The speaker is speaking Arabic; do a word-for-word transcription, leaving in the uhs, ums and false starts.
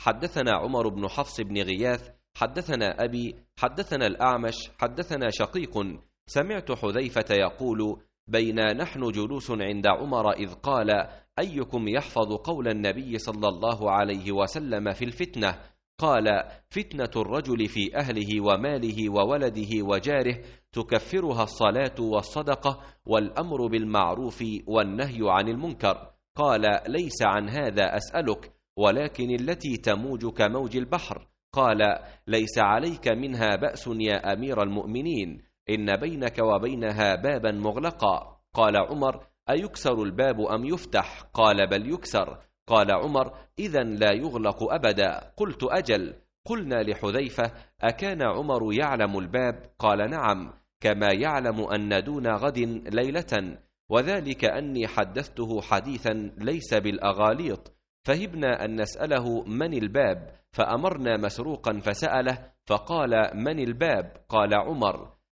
حدثنا عمر بن حفص بن غياث حدثنا أبي حدثنا الأعمش حدثنا شقيق سمعت حذيفة يقول: بينا نحن جلوس عند عمر إذ قال: أيكم يحفظ قول النبي صلى الله عليه وسلم في الفتنة؟ قال: فتنة الرجل في أهله وماله وولده وجاره تكفرها الصلاة والصدقة والأمر بالمعروف والنهي عن المنكر. قال: ليس عن هذا أسألك، ولكن التي تموج كموج البحر. قال: ليس عليك منها بأس يا أمير المؤمنين، إن بينك وبينها بابا مغلقا. قال عمر: أيكسر الباب أم يفتح؟ قال: بل يكسر. قال عمر: إذن لا يغلق أبدا. قلت: أجل. قلنا لحذيفة: أكان عمر يعلم الباب؟ قال: نعم، كما يعلم أن دون غد ليلة، وذلك أني حدثته حديثا ليس بالأغاليط. فهبنا أن نسأله من الباب، فأمرنا مسروقا فسأله، فقال: من الباب؟ قال عمر: